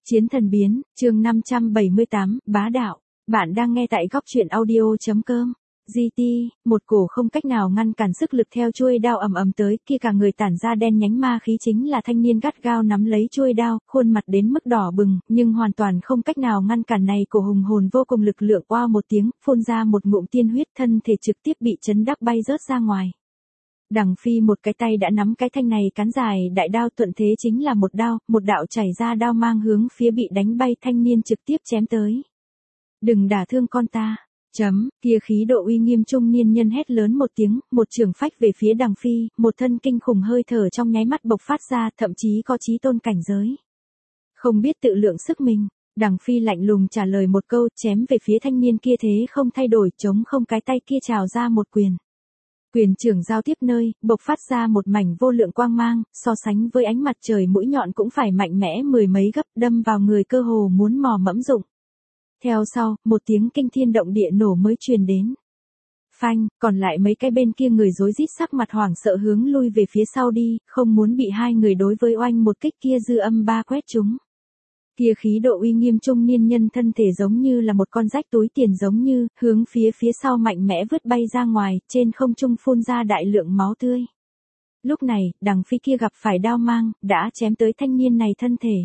Chiến thần biến, chương 578, bá đạo. Bạn đang nghe tại góc truyện audio.com. GT, một cổ không cách nào ngăn cản sức lực theo chuôi đao ầm ầm tới, kia cả người tản ra đen nhánh ma khí chính là thanh niên gắt gao nắm lấy chuôi đao, khuôn mặt đến mức đỏ bừng, nhưng hoàn toàn không cách nào ngăn cản này cổ hùng hồn vô cùng lực lượng, oa một tiếng, phun ra một ngụm tiên huyết, thân thể trực tiếp bị chấn đắc bay rớt ra ngoài. Đằng Phi một cái tay đã nắm cái thanh này cán dài đại đao, thuận thế chính là một đao, một đạo chảy ra đao mang hướng phía bị đánh bay thanh niên trực tiếp chém tới. Đừng đả thương con ta. Kia khí độ uy nghiêm trung niên nhân hét lớn một tiếng, một trường phách về phía Đằng Phi, một thân kinh khủng hơi thở trong nháy mắt bộc phát ra, thậm chí có chí tôn cảnh giới. Không biết tự lượng sức mình, Đằng Phi lạnh lùng trả lời một câu, chém về phía thanh niên kia thế không thay đổi, chống không cái tay kia trào ra một quyền. Quyền trưởng giao tiếp nơi, bộc phát ra một mảnh vô lượng quang mang, so sánh với ánh mặt trời mũi nhọn cũng phải mạnh mẽ mười mấy gấp, đâm vào người cơ hồ muốn mò mẫm dụng. Theo sau, một tiếng kinh thiên động địa nổ mới truyền đến. Phanh, còn lại mấy cái bên kia người rối rít sắc mặt hoảng sợ hướng lui về phía sau đi, không muốn bị hai người đối với oanh một kích kia dư âm ba quét chúng. Kia khí độ uy nghiêm trung niên nhân thân thể giống như là một con rách túi tiền giống như, hướng phía sau mạnh mẽ vứt bay ra ngoài, trên không trung phun ra đại lượng máu tươi. Lúc này, Đằng Phi kia gặp phải đao mang, đã chém tới thanh niên này thân thể.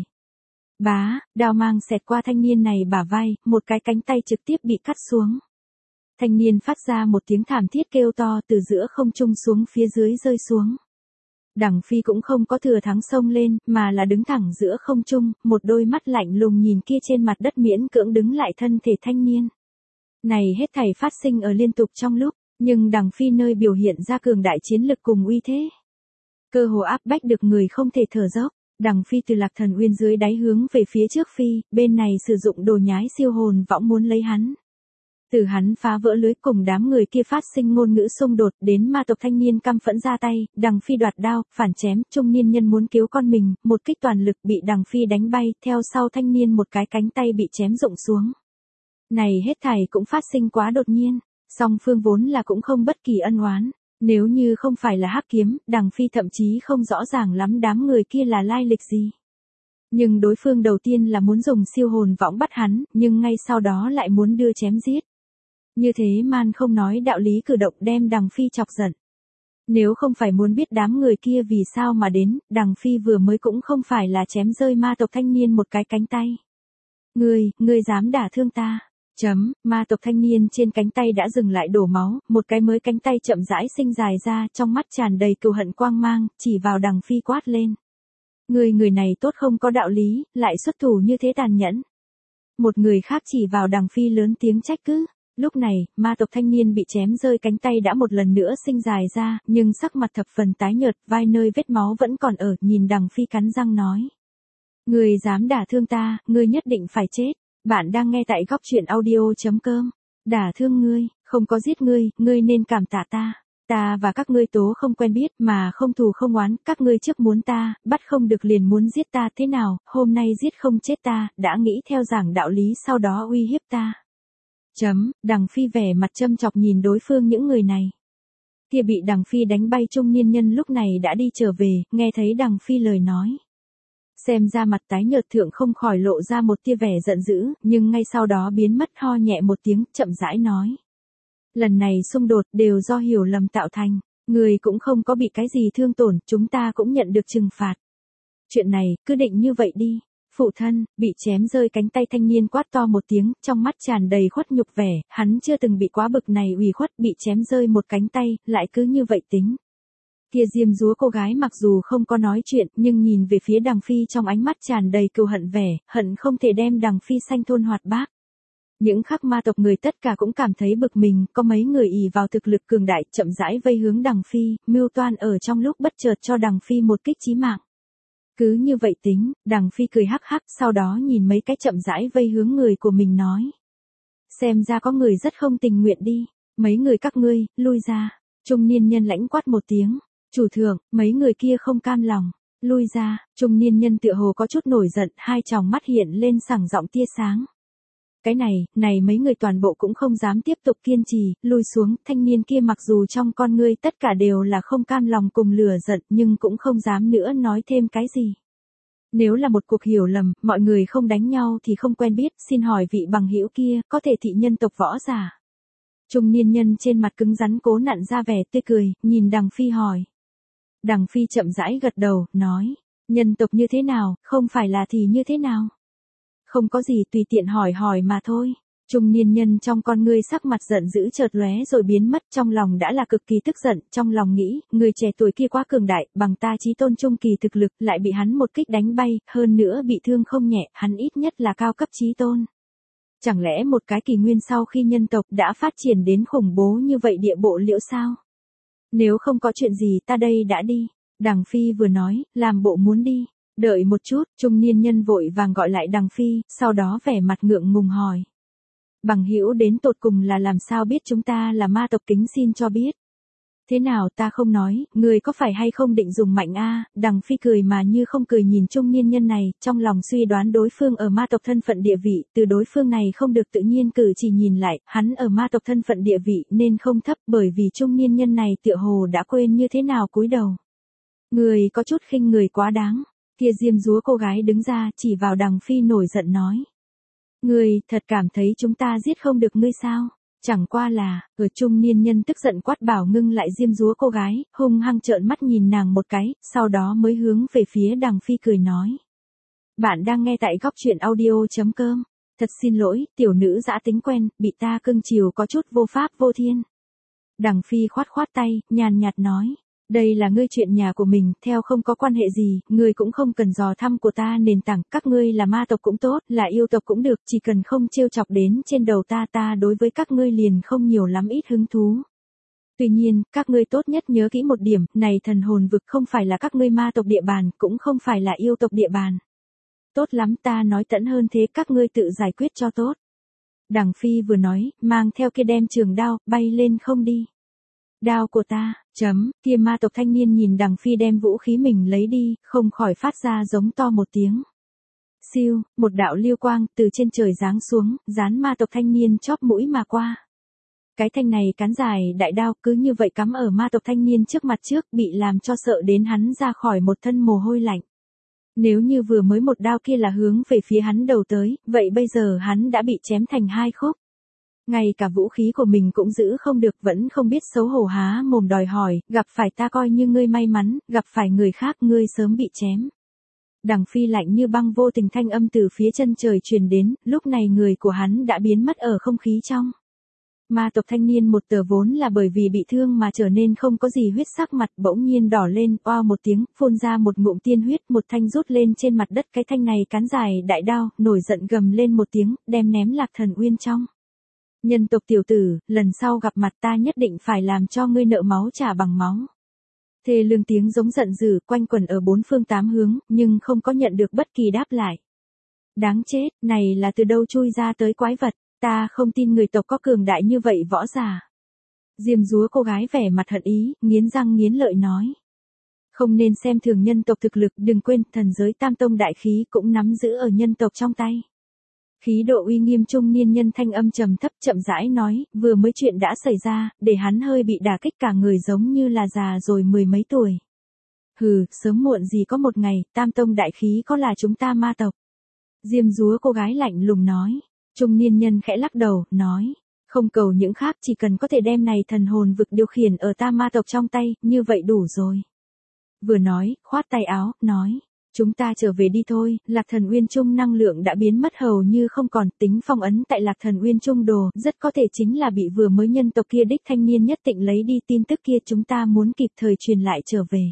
Bá, đao mang xẹt qua thanh niên này bả vai, một cái cánh tay trực tiếp bị cắt xuống. Thanh niên phát ra một tiếng thảm thiết kêu to, từ giữa không trung xuống phía dưới rơi xuống. Đằng Phi cũng không có thừa thắng xông lên, mà là đứng thẳng giữa không trung, một đôi mắt lạnh lùng nhìn kia trên mặt đất miễn cưỡng đứng lại thân thể thanh niên. Này hết thảy phát sinh ở liên tục trong lúc, nhưng Đằng Phi nơi biểu hiện ra cường đại chiến lực cùng uy thế. Cơ hồ áp bách được người không thể thở dốc. Đằng Phi từ Lạc Thần Uyên dưới đáy hướng về phía trước phi, bên này sử dụng đồ nhái siêu hồn võng muốn lấy hắn. Từ hắn phá vỡ lưới cùng đám người kia phát sinh ngôn ngữ xung đột, đến ma tộc thanh niên căm phẫn ra tay, Đằng Phi đoạt đao, phản chém, trung niên nhân muốn cứu con mình, một kích toàn lực bị Đằng Phi đánh bay, theo sau thanh niên một cái cánh tay bị chém rụng xuống. Này hết thảy cũng phát sinh quá đột nhiên, song phương vốn là cũng không bất kỳ ân oán. Nếu như không phải là hắc kiếm, Đằng Phi thậm chí không rõ ràng lắm đám người kia là lai lịch gì. Nhưng đối phương đầu tiên là muốn dùng siêu hồn võng bắt hắn, nhưng ngay sau đó lại muốn đưa chém giết. Như thế man không nói đạo lý cử động đem Đằng Phi chọc giận. Nếu không phải muốn biết đám người kia vì sao mà đến, Đằng Phi vừa mới cũng không phải là chém rơi ma tộc thanh niên một cái cánh tay. Ngươi dám đả thương ta. Ma tộc thanh niên trên cánh tay đã dừng lại đổ máu, một cái mới cánh tay chậm rãi sinh dài ra, trong mắt tràn đầy cừu hận quang mang, chỉ vào Đằng Phi quát lên. Người này tốt không có đạo lý, lại xuất thủ như thế tàn nhẫn. Một người khác chỉ vào Đằng Phi lớn tiếng trách cứ. Lúc này, ma tộc thanh niên bị chém rơi cánh tay đã một lần nữa sinh dài ra, nhưng sắc mặt thập phần tái nhợt, vai nơi vết máu vẫn còn ở, nhìn Đằng Phi cắn răng nói. Ngươi dám đả thương ta, ngươi nhất định phải chết. Bạn đang nghe tại góc truyện audio.com. Đả thương ngươi, không có giết ngươi, ngươi nên cảm tạ ta. Ta và các ngươi tố không quen biết mà không thù không oán, các ngươi trước muốn ta, bắt không được liền muốn giết ta thế nào, hôm nay giết không chết ta, đã nghĩ theo giảng đạo lý sau đó uy hiếp ta. Đằng Phi vẻ mặt châm chọc nhìn đối phương những người này. Kia bị Đằng Phi đánh bay trung niên nhân lúc này đã đi trở về, nghe thấy Đằng Phi lời nói. Xem ra mặt tái nhợt thượng không khỏi lộ ra một tia vẻ giận dữ, nhưng ngay sau đó biến mất, ho nhẹ một tiếng, chậm rãi nói. Lần này xung đột đều do hiểu lầm tạo thành, người cũng không có bị cái gì thương tổn, chúng ta cũng nhận được trừng phạt. Chuyện này, cứ định như vậy đi. Phụ thân, bị chém rơi cánh tay thanh niên quát to một tiếng, trong mắt tràn đầy khuất nhục vẻ, hắn chưa từng bị quá bực này ủy khuất, bị chém rơi một cánh tay, lại cứ như vậy tính. Kia diêm dúa cô gái mặc dù không có nói chuyện, nhưng nhìn về phía Đằng Phi trong ánh mắt tràn đầy cừu hận vẻ, hận không thể đem Đằng Phi sanh thôn hoạt bát. Những khắc ma tộc người tất cả cũng cảm thấy bực mình, có mấy người ỷ vào thực lực cường đại, chậm rãi vây hướng Đằng Phi, mưu toan ở trong lúc bất chợt cho Đằng Phi một kích chí mạng. Cứ như vậy tính, Đằng Phi cười hắc hắc, sau đó nhìn mấy cái chậm rãi vây hướng người của mình nói. Xem ra có người rất không tình nguyện đi, mấy người các ngươi, lui ra. Trung niên nhân lãnh quát một tiếng. Chủ thượng, mấy người kia không cam lòng, lui ra. Trung niên nhân tựa hồ có chút nổi giận, hai tròng mắt hiện lên sảng giọng tia sáng. Cái này mấy người toàn bộ cũng không dám tiếp tục kiên trì, lui xuống, thanh niên kia mặc dù trong con ngươi tất cả đều là không cam lòng cùng lửa giận nhưng cũng không dám nữa nói thêm cái gì. Nếu là một cuộc hiểu lầm, mọi người không đánh nhau thì không quen biết, xin hỏi vị bằng hữu kia, có thể thị nhân tộc võ giả. Trung niên nhân trên mặt cứng rắn cố nặn ra vẻ tươi cười, nhìn Đằng Phi hỏi. Đằng Phi chậm rãi gật đầu, nói, nhân tộc như thế nào, không phải là thì như thế nào. Không có gì, tùy tiện hỏi hỏi mà thôi. Trung niên nhân trong con ngươi sắc mặt giận dữ chợt lóe rồi biến mất, trong lòng đã là cực kỳ tức giận, trong lòng nghĩ, người trẻ tuổi kia quá cường đại, bằng ta chí tôn trung kỳ thực lực, lại bị hắn một kích đánh bay, hơn nữa bị thương không nhẹ, hắn ít nhất là cao cấp chí tôn. Chẳng lẽ một cái kỷ nguyên sau khi nhân tộc đã phát triển đến khủng bố như vậy địa bộ liễu sao? Nếu không có chuyện gì ta đây đã đi. Đằng Phi vừa nói, làm bộ muốn đi. Đợi một chút, trung niên nhân vội vàng gọi lại Đằng Phi, sau đó vẻ mặt ngượng ngùng hỏi. Bằng hữu đến tột cùng là làm sao biết chúng ta là ma tộc, kính xin cho biết. Thế nào ta không nói, người có phải hay không định dùng mạnh a? Đằng Phi cười mà như không cười nhìn trung niên nhân này, trong lòng suy đoán đối phương ở ma tộc thân phận địa vị, từ đối phương này không được tự nhiên cử chỉ nhìn lại, hắn ở ma tộc thân phận địa vị nên không thấp, bởi vì trung niên nhân này tựa hồ đã quên như thế nào cúi đầu. Người có chút khinh người quá đáng. Kia diêm dúa cô gái đứng ra chỉ vào Đằng Phi nổi giận nói. Người thật cảm thấy chúng ta giết không được ngươi sao? Chẳng qua là, ở trung niên nhân tức giận quát bảo ngưng lại diêm dúa cô gái, hung hăng trợn mắt nhìn nàng một cái, sau đó mới hướng về phía Đằng Phi cười nói. Bạn đang nghe tại góc truyện audio.com. Thật xin lỗi, tiểu nữ dã tính quen, bị ta cưng chiều có chút vô pháp vô thiên. Đằng Phi khoát khoát tay, nhàn nhạt nói. Đây là ngươi chuyện nhà của mình, theo không có quan hệ gì, ngươi cũng không cần dò thăm của ta nền tảng, các ngươi là ma tộc cũng tốt, là yêu tộc cũng được, chỉ cần không trêu chọc đến trên đầu ta đối với các ngươi liền không nhiều lắm ít hứng thú. Tuy nhiên, các ngươi tốt nhất nhớ kỹ một điểm, này thần hồn vực không phải là các ngươi ma tộc địa bàn, cũng không phải là yêu tộc địa bàn. Tốt lắm, ta nói tận hơn thế, các ngươi tự giải quyết cho tốt. Đằng Phi vừa nói, mang theo kia đem trường đao, bay lên không đi. Đao của ta, kia ma tộc thanh niên nhìn Đằng Phi đem vũ khí mình lấy đi, không khỏi phát ra giống to một tiếng. Siêu, một đạo lưu quang từ trên trời giáng xuống, dán ma tộc thanh niên chóp mũi mà qua. Cái thanh này cán dài đại đao cứ như vậy cắm ở ma tộc thanh niên trước mặt trước, bị làm cho sợ đến hắn ra khỏi một thân mồ hôi lạnh. Nếu như vừa mới một đao kia là hướng về phía hắn đầu tới, vậy bây giờ hắn đã bị chém thành hai khúc. Ngay cả vũ khí của mình cũng giữ không được, vẫn không biết xấu hổ há mồm đòi hỏi, gặp phải ta coi như ngươi may mắn, gặp phải người khác ngươi sớm bị chém. Đằng Phi lạnh như băng vô tình thanh âm từ phía chân trời truyền đến, lúc này người của hắn đã biến mất ở không khí trong. Ma tộc thanh niên một tờ vốn là bởi vì bị thương mà trở nên không có gì huyết, sắc mặt bỗng nhiên đỏ lên, oao một tiếng, phun ra một ngụm tiên huyết, một thanh rút lên trên mặt đất, cái thanh này cán dài đại đao, nổi giận gầm lên một tiếng, đem ném Lạc Thần Uyên trong. Nhân tộc tiểu tử, lần sau gặp mặt ta nhất định phải làm cho ngươi nợ máu trả bằng máu. Thê lương tiếng giống giận dữ quanh quẩn ở bốn phương tám hướng, nhưng không có nhận được bất kỳ đáp lại. Đáng chết, này là từ đâu chui ra tới quái vật, ta không tin người tộc có cường đại như vậy võ giả. Diêm dúa cô gái vẻ mặt hận ý, nghiến răng nghiến lợi nói. Không nên xem thường nhân tộc thực lực, đừng quên thần giới tam tông đại khí cũng nắm giữ ở nhân tộc trong tay. Khí độ uy nghiêm trung niên nhân thanh âm trầm thấp chậm rãi nói, vừa mới chuyện đã xảy ra, để hắn hơi bị đả kích, cả người giống như là già rồi mười mấy tuổi. Hừ, sớm muộn gì có một ngày, tam tông đại khí có là chúng ta ma tộc. Diêm dúa cô gái lạnh lùng nói. Trung niên nhân khẽ lắc đầu, nói. Không cầu những khác, chỉ cần có thể đem này thần hồn vực điều khiển ở ta ma tộc trong tay, như vậy đủ rồi. Vừa nói, khoát tay áo, nói. Chúng ta trở về đi thôi, Lạc Thần Uyên Trung năng lượng đã biến mất hầu như không còn, tính phong ấn tại Lạc Thần Uyên Trung đồ, rất có thể chính là bị vừa mới nhân tộc kia đích thanh niên nhất định lấy đi, tin tức kia chúng ta muốn kịp thời truyền lại trở về.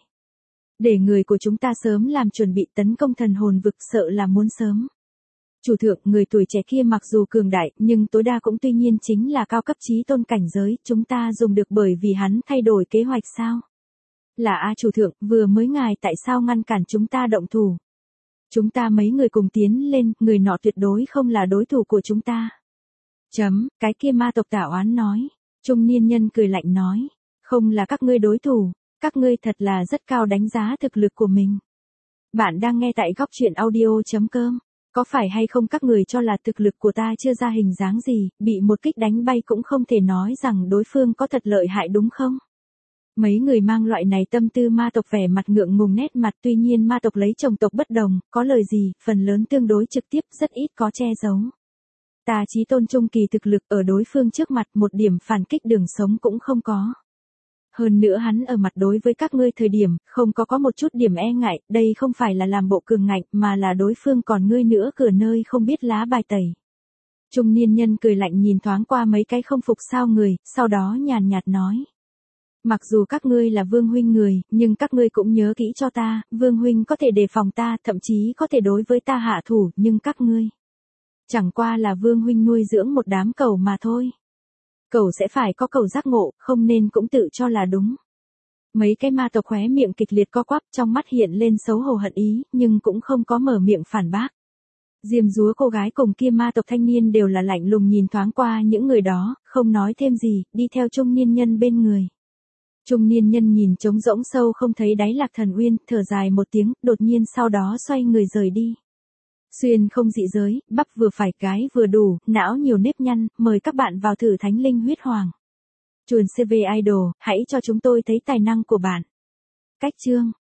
Để người của chúng ta sớm làm chuẩn bị tấn công thần hồn vực, sợ là muốn sớm. Chủ thượng, người tuổi trẻ kia mặc dù cường đại, nhưng tối đa cũng tuy nhiên chính là cao cấp chí tôn cảnh giới, chúng ta dùng được bởi vì hắn thay đổi kế hoạch sao? Là chủ thượng, vừa mới ngài tại sao ngăn cản chúng ta động thủ? Chúng ta mấy người cùng tiến lên, người nọ tuyệt đối không là đối thủ của chúng ta. Cái kia ma tộc tả oán nói. Trung niên nhân cười lạnh nói. Không là các ngươi đối thủ, các ngươi thật là rất cao đánh giá thực lực của mình. Bạn đang nghe tại góc truyện audio.com. Có phải hay không các người cho là thực lực của ta chưa ra hình dáng gì, bị một kích đánh bay cũng không thể nói rằng đối phương có thật lợi hại đúng không? Mấy người mang loại này tâm tư ma tộc vẻ mặt ngượng ngùng nét mặt, tuy nhiên ma tộc lấy chồng tộc bất đồng, có lời gì, phần lớn tương đối trực tiếp, rất ít có che giấu. Ta chí tôn trung kỳ thực lực ở đối phương trước mặt, một điểm phản kích đường sống cũng không có. Hơn nữa hắn ở mặt đối với các ngươi thời điểm, không có một chút điểm e ngại, đây không phải là làm bộ cường ngạnh, mà là đối phương còn ngươi nữa cửa nơi không biết lá bài tẩy. Trung niên nhân cười lạnh nhìn thoáng qua mấy cái không phục sao người, sau đó nhàn nhạt nói. Mặc dù các ngươi là Vương huynh người, nhưng các ngươi cũng nhớ kỹ cho ta, Vương huynh có thể đề phòng ta, thậm chí có thể đối với ta hạ thủ, nhưng các ngươi chẳng qua là Vương huynh nuôi dưỡng một đám cẩu mà thôi. Cẩu sẽ phải có cẩu giác ngộ, không nên cũng tự cho là đúng. Mấy cái ma tộc khóe miệng kịch liệt co quắp, trong mắt hiện lên xấu hổ hận ý, nhưng cũng không có mở miệng phản bác. Diêm dúa cô gái cùng kia ma tộc thanh niên đều là lạnh lùng nhìn thoáng qua những người đó, không nói thêm gì, đi theo trung niên nhân bên người. Trung niên nhân nhìn trống rỗng sâu không thấy đáy Lạc Thần Uyên, thở dài một tiếng, đột nhiên sau đó xoay người rời đi. Xuyên không dị giới, bắp vừa phải, gái vừa đủ, não nhiều nếp nhăn, mời các bạn vào thử Thánh Linh Huyết Hoàng. Chuồn CV Idol, hãy cho chúng tôi thấy tài năng của bạn. Cách chương